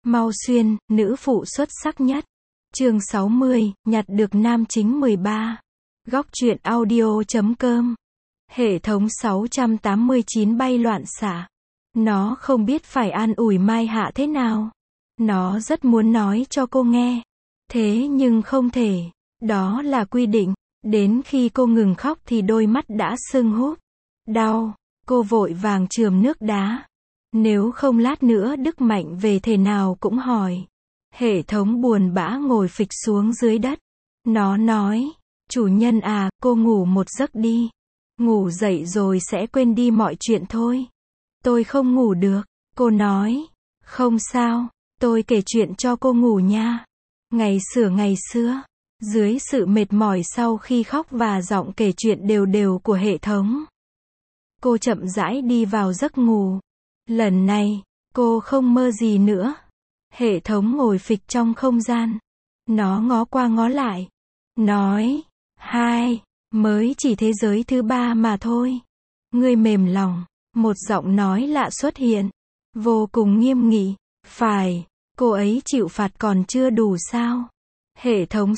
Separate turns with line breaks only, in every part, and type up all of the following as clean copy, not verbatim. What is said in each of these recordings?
Mau Xuyên, nữ phụ xuất sắc nhất. Chương 60, nhặt được nam chính 13. Góc truyện audio.com. Hệ thống 689 bay loạn xạ. Nó không biết phải an ủi Mai Hạ thế nào. Nó rất muốn nói cho cô nghe. Thế nhưng không thể. Đó là quy định. Đến khi cô ngừng khóc thì đôi mắt đã sưng húp. Đau. Cô vội vàng chườm nước đá. Nếu không lát nữa Đức Mạnh về thể nào cũng hỏi. Hệ thống buồn bã ngồi phịch xuống dưới đất. Nó nói, chủ nhân à, cô ngủ một giấc đi. Ngủ dậy rồi sẽ quên đi mọi chuyện thôi. Tôi không ngủ được. Cô nói, không sao, tôi kể chuyện cho cô ngủ nha. Ngày xưa, dưới sự mệt mỏi sau khi khóc và giọng kể chuyện đều đều của hệ thống, cô chậm rãi đi vào giấc ngủ. Lần này, cô không mơ gì nữa. Hệ thống ngồi phịch trong không gian. Nó ngó qua ngó lại. Nói, mới chỉ thế giới thứ ba mà thôi. Ngươi mềm lòng. Một giọng nói lạ xuất hiện. Vô cùng nghiêm nghị. Phải, cô ấy chịu phạt còn chưa đủ sao? Hệ thống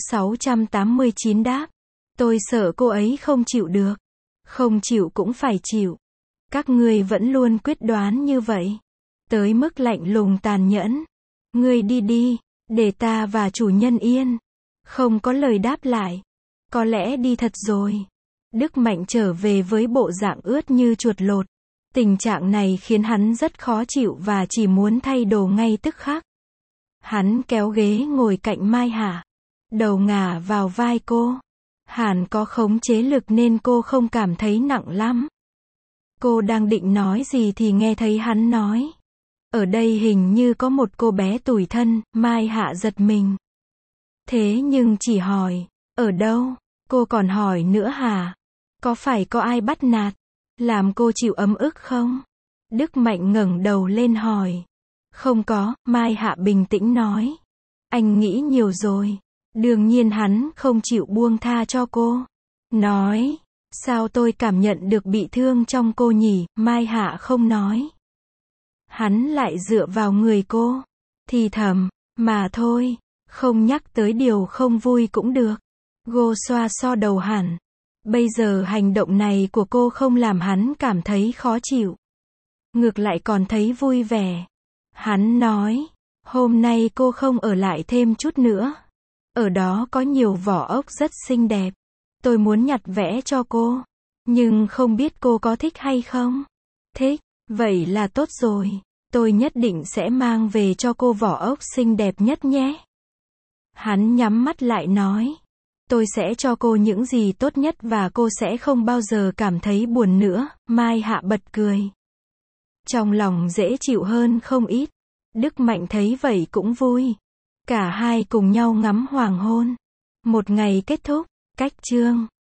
689 đáp. Tôi sợ cô ấy không chịu được. Không chịu cũng phải chịu. Các ngươi vẫn luôn quyết đoán như vậy. Tới mức lạnh lùng tàn nhẫn. Ngươi đi đi, để ta và chủ nhân yên. Không có lời đáp lại. Có lẽ đi thật rồi. Đức Mạnh trở về với bộ dạng ướt như chuột lột. Tình trạng này khiến hắn rất khó chịu và chỉ muốn thay đồ ngay tức khắc. Hắn kéo ghế ngồi cạnh Mai Hạ. Đầu ngả vào vai cô. Hẳn có khống chế lực nên cô không cảm thấy nặng lắm. Cô đang định nói gì thì nghe thấy hắn nói. Ở đây hình như có một cô bé tủi thân. Mai Hạ giật mình. Thế nhưng chỉ hỏi, ở đâu? Cô còn hỏi nữa hả? Có phải có ai bắt nạt? Làm cô chịu ấm ức không? Đức Mạnh ngẩng đầu lên hỏi. Không có, Mai Hạ bình tĩnh nói. Anh nghĩ nhiều rồi. Đương nhiên hắn không chịu buông tha cho cô. Nói, sao tôi cảm nhận được bị thương trong cô nhỉ? Mai Hạ không nói. Hắn lại dựa vào người cô. Thì thầm, mà thôi, không nhắc tới điều không vui cũng được. Cô xoa xoa đầu hẳn. Bây giờ hành động này của cô không làm hắn cảm thấy khó chịu. Ngược lại còn thấy vui vẻ. Hắn nói, hôm nay cô không ở lại thêm chút nữa. Ở đó có nhiều vỏ ốc rất xinh đẹp. Tôi muốn nhặt vẽ cho cô. Nhưng không biết cô có thích hay không? Thích, vậy là tốt rồi. Tôi nhất định sẽ mang về cho cô vỏ ốc xinh đẹp nhất nhé. Hắn nhắm mắt lại nói. Tôi sẽ cho cô những gì tốt nhất và cô sẽ không bao giờ cảm thấy buồn nữa. Mai Hạ bật cười. Trong lòng dễ chịu hơn không ít. Đức Mạnh thấy vậy cũng vui. Cả hai cùng nhau ngắm hoàng hôn. Một ngày kết thúc. Cách chương